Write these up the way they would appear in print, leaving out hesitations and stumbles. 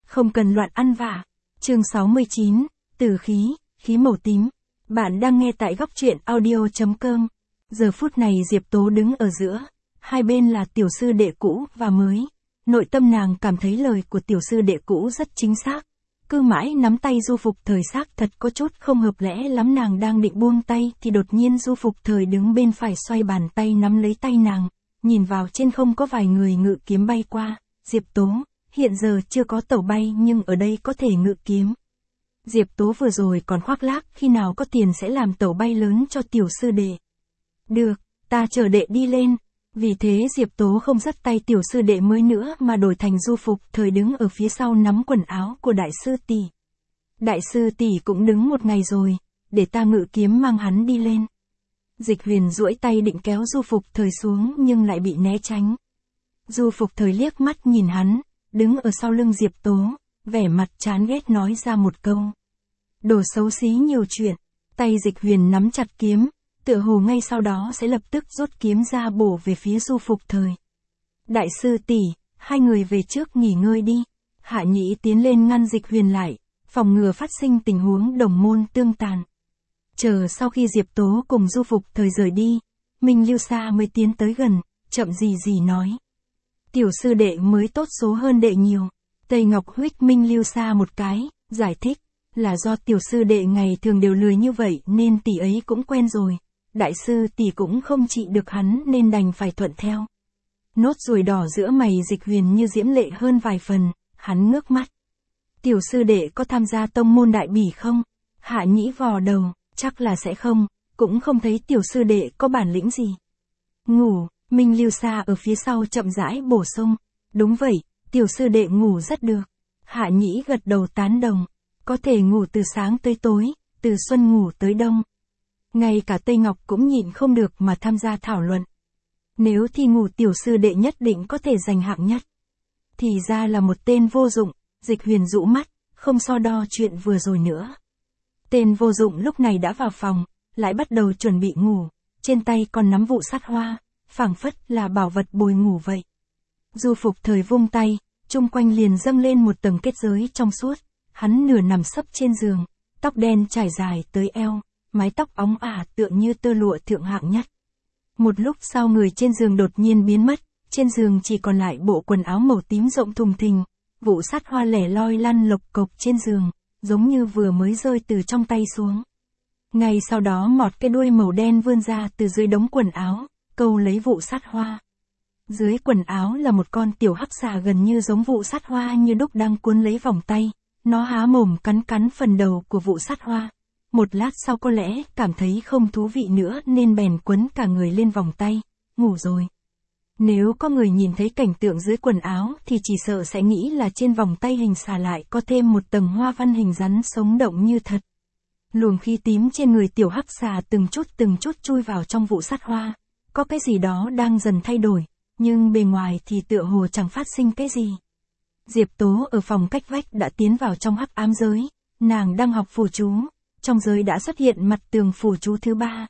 không cần loạn ăn vạ. Chương 69, Tử khí, khí màu tím. Bạn đang nghe tại góc truyện audio.com. Giờ phút này Diệp Tố đứng ở giữa, hai bên là tiểu sư đệ cũ và mới. Nội tâm nàng cảm thấy lời của tiểu sư đệ cũ rất chính xác. Cứ mãi nắm tay Du Phục Thời xác thật có chút không hợp lẽ lắm. Nàng đang định buông tay thì đột nhiên Du Phục Thời đứng bên phải xoay bàn tay nắm lấy tay nàng. Nhìn vào trên không có vài người ngự kiếm bay qua. Diệp Tố, hiện giờ chưa có tàu bay nhưng ở đây có thể ngự kiếm. Diệp Tố vừa rồi còn khoác lác khi nào có tiền sẽ làm tàu bay lớn cho tiểu sư đệ. Được, ta chờ đệ đi lên. Vì thế Diệp Tố không dắt tay tiểu sư đệ mới nữa mà đổi thành Du Phục Thời đứng ở phía sau nắm quần áo của đại sư tỷ. Đại sư tỷ cũng đứng một ngày rồi, để ta ngự kiếm mang hắn đi lên. Dịch Huyền duỗi tay định kéo Du Phục Thời xuống nhưng lại bị né tránh. Du Phục Thời liếc mắt nhìn hắn, đứng ở sau lưng Diệp Tố, vẻ mặt chán ghét nói ra một câu. Đồ xấu xí nhiều chuyện. Tay Dịch Huyền nắm chặt kiếm, tựa hồ ngay sau đó sẽ lập tức rút kiếm ra bổ về phía Du Phục Thời. Đại sư tỷ, hai người về trước nghỉ ngơi đi. Hạ Nhĩ tiến lên ngăn Dịch Huyền lại, phòng ngừa phát sinh tình huống đồng môn tương tàn. Chờ sau khi Diệp Tố cùng Du Phục Thời rời đi, Minh Lưu Sa mới tiến tới gần, chậm gì nói. Tiểu sư đệ mới tốt số hơn đệ nhiều. Tây Ngọc huých Minh Lưu Sa một cái, giải thích, là do tiểu sư đệ ngày thường đều lười như vậy nên tỷ ấy cũng quen rồi. Đại sư tỷ cũng không trị được hắn nên đành phải thuận theo. Nốt ruồi đỏ giữa mày Dịch Huyền như diễm lệ hơn vài phần, hắn ngước mắt. Tiểu sư đệ có tham gia tông môn đại bỉ không? Hạ Nhĩ vò đầu, chắc là sẽ không, cũng không thấy tiểu sư đệ có bản lĩnh gì. Ngủ, Minh Lưu Sa ở phía sau chậm rãi bổ sung. Đúng vậy, tiểu sư đệ ngủ rất được. Hạ Nhĩ gật đầu tán đồng. Có thể ngủ từ sáng tới tối, từ xuân ngủ tới đông. Ngay cả Tây Ngọc cũng nhịn không được mà tham gia thảo luận. Nếu thi ngủ tiểu sư đệ nhất định có thể giành hạng nhất. Thì ra là một tên vô dụng. Dịch Huyền rũ mắt, không so đo chuyện vừa rồi nữa. Tên vô dụng lúc này đã vào phòng, lại bắt đầu chuẩn bị ngủ, trên tay còn nắm vụ sát hoa, phảng phất là bảo vật bồi ngủ vậy. Du Phục Thời vung tay, chung quanh liền dâng lên một tầng kết giới trong suốt, hắn nửa nằm sấp trên giường, tóc đen trải dài tới eo, mái tóc óng ả tựa như tơ lụa thượng hạng nhất. Một lúc sau người trên giường đột nhiên biến mất, trên giường chỉ còn lại bộ quần áo màu tím rộng thùng thình, vụ sát hoa lẻ loi lăn lộc cộc trên giường, giống như vừa mới rơi từ trong tay xuống. Ngay sau đó mọt cái đuôi màu đen vươn ra từ dưới đống quần áo, câu lấy vụ sát hoa. Dưới quần áo là một con tiểu hắc xà gần như giống vụ sát hoa như đúc đang cuốn lấy vòng tay, nó há mồm cắn phần đầu của vụ sát hoa. Một lát sau có lẽ cảm thấy không thú vị nữa nên bèn quấn cả người lên vòng tay, ngủ rồi. Nếu có người nhìn thấy cảnh tượng dưới quần áo thì chỉ sợ sẽ nghĩ là trên vòng tay hình xà lại có thêm một tầng hoa văn hình rắn sống động như thật. Luồng khí tím trên người tiểu hắc xà từng chút chui vào trong vụ sát hoa. Có cái gì đó đang dần thay đổi, nhưng bề ngoài thì tựa hồ chẳng phát sinh cái gì. Diệp Tố ở phòng cách vách đã tiến vào trong hắc ám giới, nàng đang học phù chú, trong giới đã xuất hiện mặt tường phù chú thứ 3.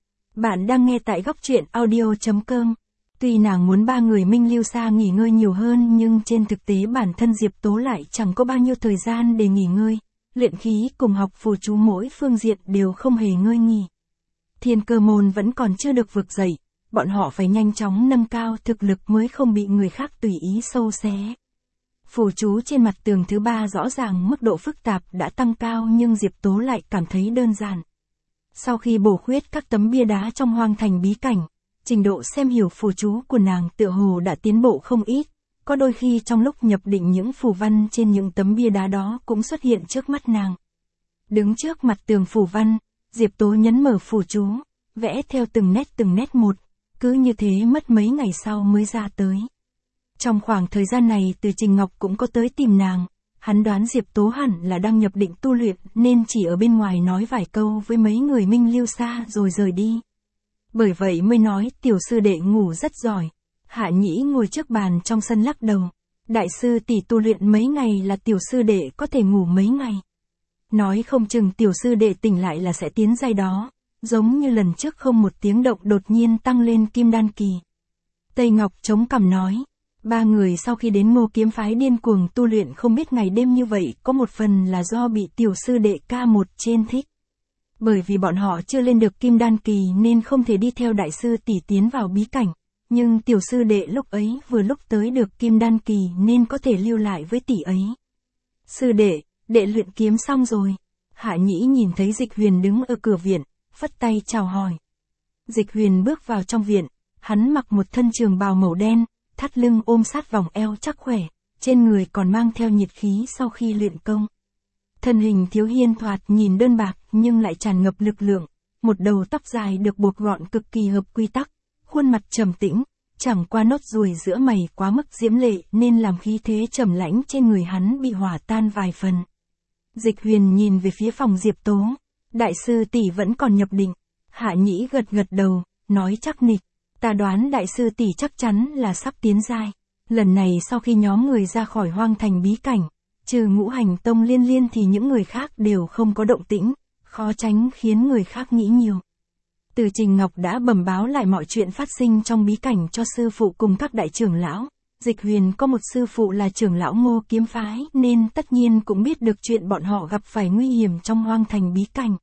Bạn đang nghe tại góc truyện audio.com. Tuy nàng muốn ba người Minh Lưu Sa nghỉ ngơi nhiều hơn nhưng trên thực tế bản thân Diệp Tố lại chẳng có bao nhiêu thời gian để nghỉ ngơi, luyện khí cùng học phù chú mỗi phương diện đều không hề ngơi nghỉ. Thiên Cơ môn vẫn còn chưa được vực dậy, bọn họ phải nhanh chóng nâng cao thực lực mới không bị người khác tùy ý sâu xé. Phù chú trên mặt tường thứ 3 rõ ràng mức độ phức tạp đã tăng cao nhưng Diệp Tố lại cảm thấy đơn giản. Sau khi bổ khuyết các tấm bia đá trong hoang thành bí cảnh, trình độ xem hiểu phù chú của nàng tựa hồ đã tiến bộ không ít, có đôi khi trong lúc nhập định những phù văn trên những tấm bia đá đó cũng xuất hiện trước mắt nàng. Đứng trước mặt tường phù văn, Diệp Tố nhấn mở phù chú, vẽ theo từng nét một, cứ như thế mất mấy ngày sau mới ra tới. Trong khoảng thời gian này Từ Trình Ngọc cũng có tới tìm nàng, hắn đoán Diệp Tố hẳn là đang nhập định tu luyện nên chỉ ở bên ngoài nói vài câu với mấy người Minh Lưu Sa rồi rời đi. Bởi vậy mới nói tiểu sư đệ ngủ rất giỏi. Hạ Nhĩ ngồi trước bàn trong sân lắc đầu. Đại sư tỷ tu luyện mấy ngày là tiểu sư đệ có thể ngủ mấy ngày. Nói không chừng tiểu sư đệ tỉnh lại là sẽ tiến giai đó, giống như lần trước không một tiếng động đột nhiên tăng lên kim đan kỳ. Tây Ngọc chống cằm nói, Ba người sau khi đến Ngô kiếm phái điên cuồng tu luyện không biết ngày đêm như vậy có một phần là do bị tiểu sư đệ K1 trên thích. Bởi vì bọn họ chưa lên được kim đan kỳ nên không thể đi theo đại sư tỷ tiến vào bí cảnh. Nhưng tiểu sư đệ lúc ấy vừa lúc tới được kim đan kỳ nên có thể lưu lại với tỷ ấy. Sư đệ, đệ luyện kiếm xong rồi. Hạ Nhĩ nhìn thấy Dịch Huyền đứng ở cửa viện, phất tay chào hỏi. Dịch Huyền bước vào trong viện, hắn mặc một thân trường bào màu đen, thắt lưng ôm sát vòng eo chắc khỏe, trên người còn mang theo nhiệt khí sau khi luyện công. Thân hình thiếu hiên thoạt nhìn đơn bạc nhưng lại tràn ngập lực lượng, một đầu tóc dài được buộc gọn cực kỳ hợp quy tắc, khuôn mặt trầm tĩnh, chẳng qua nốt ruồi giữa mày quá mức diễm lệ nên làm khí thế trầm lãnh trên người hắn bị hỏa tan vài phần. Dịch Huyền nhìn về phía phòng Diệp Tố, đại sư tỷ vẫn còn nhập định. Hạ Nhĩ gật gật đầu, nói chắc nịch, ta đoán đại sư tỷ chắc chắn là sắp tiến giai. Lần này sau khi nhóm người ra khỏi hoang thành bí cảnh, trừ Ngũ Hành Tông Liên Liên thì những người khác đều không có động tĩnh, khó tránh khiến người khác nghĩ nhiều. Từ Trình Ngọc đã bẩm báo lại mọi chuyện phát sinh trong bí cảnh cho sư phụ cùng các đại trưởng lão. Dịch Huyền có một sư phụ là trưởng lão Ngô kiếm phái nên tất nhiên cũng biết được chuyện bọn họ gặp phải nguy hiểm trong hoang thành bí cảnh.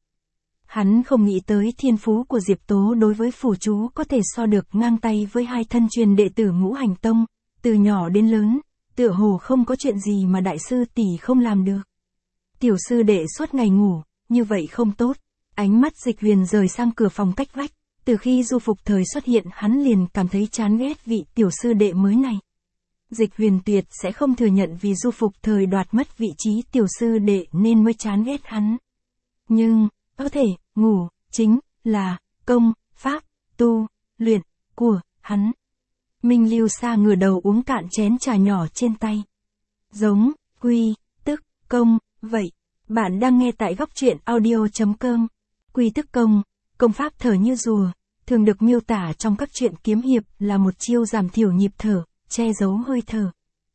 Hắn không nghĩ tới thiên phú của Diệp Tố đối với phù chú có thể so được ngang tay với hai thân truyền đệ tử Ngũ Hành Tông, từ nhỏ đến lớn, tựa hồ không có chuyện gì mà đại sư tỷ không làm được. Tiểu sư đệ suốt ngày ngủ, như vậy không tốt. Ánh mắt Dịch Huyền rời sang cửa phòng cách vách, từ khi Du Phục Thời xuất hiện hắn liền cảm thấy chán ghét vị tiểu sư đệ mới này. Dịch Huyền tuyệt sẽ không thừa nhận vì Du Phục Thời đoạt mất vị trí tiểu sư đệ nên mới chán ghét hắn. Nhưng, có thể, ngủ, chính là công, pháp, tu, luyện, của hắn. Minh Lưu Sa ngửa đầu uống cạn chén trà nhỏ trên tay. Giống, quy, tức, công, vậy. Bạn đang nghe tại góc truyện audio.com. Quy tức công pháp thở như rùa, thường được miêu tả trong các truyện kiếm hiệp là một chiêu giảm thiểu nhịp thở, che giấu hơi thở.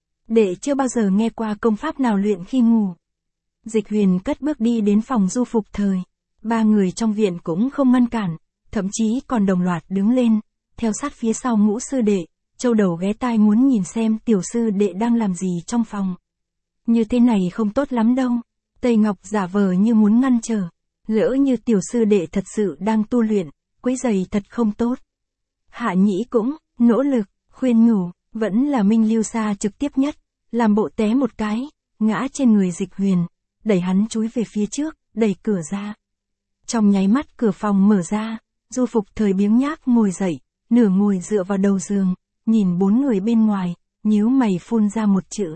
Đệ chưa bao giờ nghe qua công pháp nào luyện khi ngủ. Dịch Huyền cất bước đi đến phòng Du Phục Thời. Ba người trong viện cũng không ngăn cản, thậm chí còn đồng loạt đứng lên, theo sát phía sau Ngũ sư đệ, châu đầu ghé tai muốn nhìn xem tiểu sư đệ đang làm gì trong phòng. Như thế này không tốt lắm đâu. Tây Ngọc giả vờ như muốn ngăn trở, lỡ như tiểu sư đệ thật sự đang tu luyện, quấy rầy thật không tốt. Hạ Nhĩ cũng nỗ lực khuyên nhủ, vẫn là Minh Lưu Sa trực tiếp nhất, làm bộ té một cái, ngã trên người Dịch Huyền, đẩy hắn chúi về phía trước, đẩy cửa ra. Trong nháy mắt cửa phòng mở ra, Du Phục Thời biếng nhác ngồi dậy, nửa ngồi dựa vào đầu giường, nhìn bốn người bên ngoài, nhíu mày phun ra một chữ.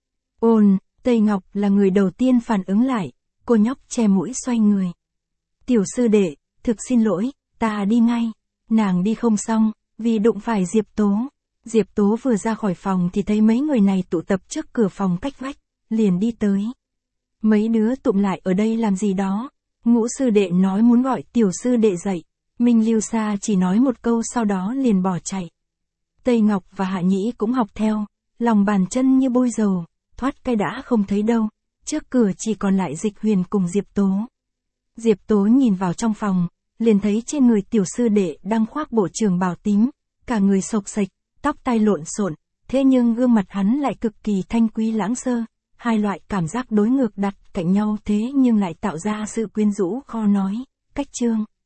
Ôn. Tây Ngọc là người đầu tiên phản ứng lại, cô nhóc che mũi xoay người. Tiểu sư đệ, thực xin lỗi, ta đi ngay. Nàng đi không xong, vì đụng phải Diệp Tố. Diệp Tố vừa ra khỏi phòng thì thấy mấy người này tụ tập trước cửa phòng cách vách, liền đi tới. Mấy đứa tụm lại ở đây làm gì đó? Ngũ sư đệ nói muốn gọi tiểu sư đệ dậy. Minh Lưu Sa chỉ nói một câu sau đó liền bỏ chạy. Tây Ngọc và Hạ Nhĩ cũng học theo, lòng bàn chân như bôi dầu. Thoát cái đã không thấy đâu, trước cửa chỉ còn lại Dịch Huyền cùng Diệp Tố. Diệp Tố nhìn vào trong phòng, liền thấy trên người tiểu sư đệ đang khoác bộ trường bào tím, cả người xộc xệch, tóc tai lộn xộn, thế nhưng gương mặt hắn lại cực kỳ thanh quý lãng sơ, hai loại cảm giác đối ngược đặt cạnh nhau thế nhưng lại tạo ra sự quyến rũ khó nói, cách chương.